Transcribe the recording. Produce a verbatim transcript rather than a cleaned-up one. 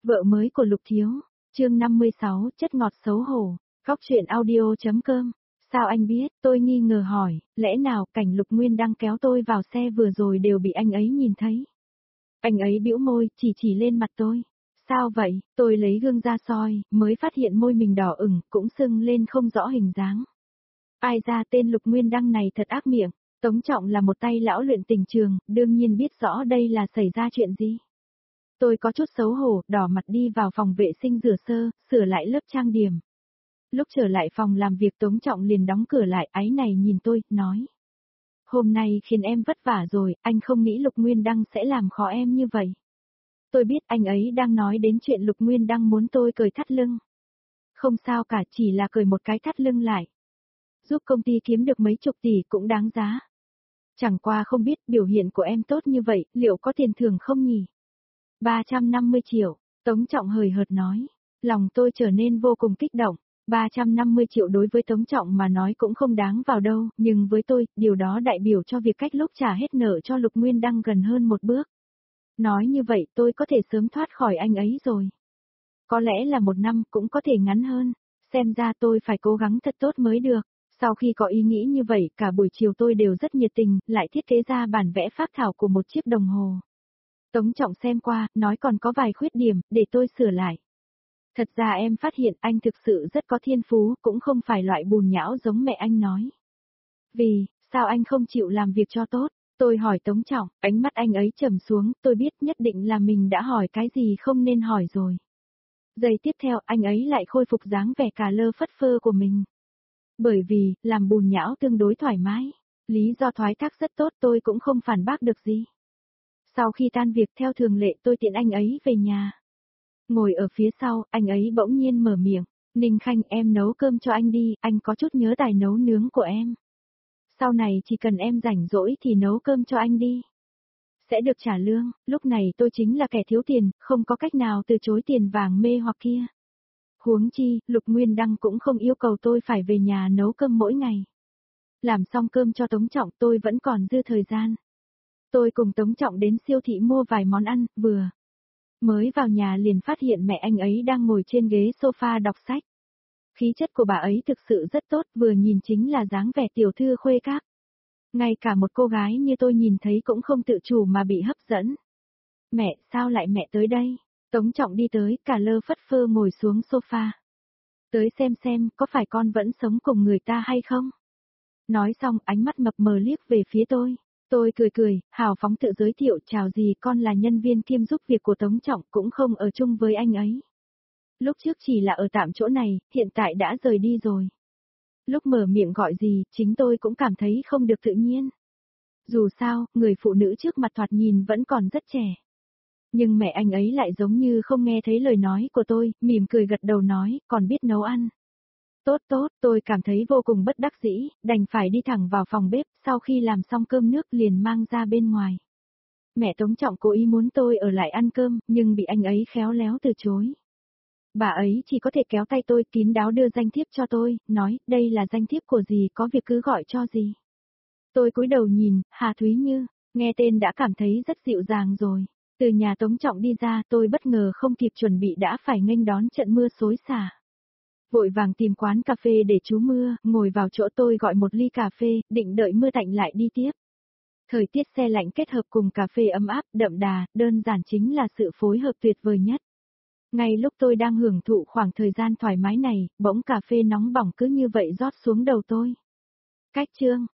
Vợ mới của Lục Thiếu, chương năm mươi sáu, chất ngọt xấu hổ, góc truyện audio.com. Sao anh biết, tôi nghi ngờ hỏi, lẽ nào cảnh Lục Nguyên đang kéo tôi vào xe vừa rồi đều bị anh ấy nhìn thấy. Anh ấy bĩu môi, chỉ chỉ lên mặt tôi. Sao vậy, tôi lấy gương ra soi, mới phát hiện môi mình đỏ ửng, cũng sưng lên không rõ hình dáng. Ai ra tên Lục Nguyên Đăng này thật ác miệng, Tống Trọng là một tay lão luyện tình trường, đương nhiên biết rõ đây là xảy ra chuyện gì. Tôi có chút xấu hổ, đỏ mặt đi vào phòng vệ sinh rửa sơ, sửa lại lớp trang điểm. Lúc trở lại phòng làm việc Tống Trọng liền đóng cửa lại, áy này nhìn tôi, nói. Hôm nay khiến em vất vả rồi, anh không nghĩ Lục Nguyên Đăng sẽ làm khó em như vậy. Tôi biết anh ấy đang nói đến chuyện Lục Nguyên Đăng muốn tôi cởi thắt lưng. Không sao cả, chỉ là cởi một cái thắt lưng lại. Giúp công ty kiếm được mấy chục tỷ cũng đáng giá. Chẳng qua không biết biểu hiện của em tốt như vậy, liệu có tiền thưởng không nhỉ? ba trăm năm mươi triệu, Tống Trọng hời hợt nói. Lòng tôi trở nên vô cùng kích động. ba trăm năm mươi triệu đối với Tống Trọng mà nói cũng không đáng vào đâu, nhưng với tôi, điều đó đại biểu cho việc cách lúc trả hết nợ cho Lục Nguyên Đăng gần hơn một bước. Nói như vậy tôi có thể sớm thoát khỏi anh ấy rồi. Có lẽ là một năm cũng có thể ngắn hơn, xem ra tôi phải cố gắng thật tốt mới được. Sau khi có ý nghĩ như vậy, cả buổi chiều tôi đều rất nhiệt tình, lại thiết kế ra bản vẽ phác thảo của một chiếc đồng hồ. Tống Trọng xem qua, nói còn có vài khuyết điểm, để tôi sửa lại. Thật ra em phát hiện anh thực sự rất có thiên phú, cũng không phải loại bùn nhão giống mẹ anh nói. Vì, sao anh không chịu làm việc cho tốt? Tôi hỏi Tống Trọng, ánh mắt anh ấy trầm xuống, tôi biết nhất định là mình đã hỏi cái gì không nên hỏi rồi. Giây tiếp theo anh ấy lại khôi phục dáng vẻ cà lơ phất phơ của mình. Bởi vì, làm bùn nhão tương đối thoải mái. Lý do thoái thác rất tốt tôi cũng không phản bác được gì. Sau khi tan việc theo thường lệ tôi tiện anh ấy về nhà. Ngồi ở phía sau, anh ấy bỗng nhiên mở miệng. Ninh Khanh em nấu cơm cho anh đi, anh có chút nhớ tài nấu nướng của em. Sau này chỉ cần em rảnh rỗi thì nấu cơm cho anh đi. Sẽ được trả lương, lúc này tôi chính là kẻ thiếu tiền, không có cách nào từ chối tiền vàng mê hoặc kia. Huống chi, Lục Nguyên Đăng cũng không yêu cầu tôi phải về nhà nấu cơm mỗi ngày. Làm xong cơm cho Tống Trọng tôi vẫn còn dư thời gian. Tôi cùng Tống Trọng đến siêu thị mua vài món ăn, vừa mới vào nhà liền phát hiện mẹ anh ấy đang ngồi trên ghế sofa đọc sách. Khí chất của bà ấy thực sự rất tốt, vừa nhìn chính là dáng vẻ tiểu thư khuê các. Ngay cả một cô gái như tôi nhìn thấy cũng không tự chủ mà bị hấp dẫn. Mẹ, sao lại mẹ tới đây? Tống Trọng đi tới, cả lơ phất phơ ngồi xuống sofa. Tới xem xem, có phải con vẫn sống cùng người ta hay không? Nói xong, ánh mắt mập mờ liếc về phía tôi. Tôi cười cười, hào phóng tự giới thiệu, chào gì, con là nhân viên kiêm giúp việc của Tống Trọng, cũng không ở chung với anh ấy. Lúc trước chỉ là ở tạm chỗ này, hiện tại đã rời đi rồi. Lúc mở miệng gọi gì, chính tôi cũng cảm thấy không được tự nhiên. Dù sao, người phụ nữ trước mặt thoạt nhìn vẫn còn rất trẻ. Nhưng mẹ anh ấy lại giống như không nghe thấy lời nói của tôi, mỉm cười gật đầu nói, còn biết nấu ăn. Tốt tốt, tôi cảm thấy vô cùng bất đắc dĩ, đành phải đi thẳng vào phòng bếp, sau khi làm xong cơm nước liền mang ra bên ngoài. Mẹ Tống Trọng cố ý muốn tôi ở lại ăn cơm, nhưng bị anh ấy khéo léo từ chối. Bà ấy chỉ có thể kéo tay tôi kín đáo đưa danh thiếp cho tôi, nói, đây là danh thiếp của dì, có việc cứ gọi cho dì. Tôi cúi đầu nhìn, Hà Thúy Như, nghe tên đã cảm thấy rất dịu dàng rồi. Từ nhà Tống Trọng đi ra tôi bất ngờ không kịp chuẩn bị đã phải nghênh đón trận mưa xối xả. Vội vàng tìm quán cà phê để trú mưa, ngồi vào chỗ tôi gọi một ly cà phê, định đợi mưa tạnh lại đi tiếp. Thời tiết se lạnh kết hợp cùng cà phê ấm áp, đậm đà, đơn giản chính là sự phối hợp tuyệt vời nhất. Ngay lúc tôi đang hưởng thụ khoảng thời gian thoải mái này, bỗng cà phê nóng bỏng cứ như vậy rót xuống đầu tôi. Cách chương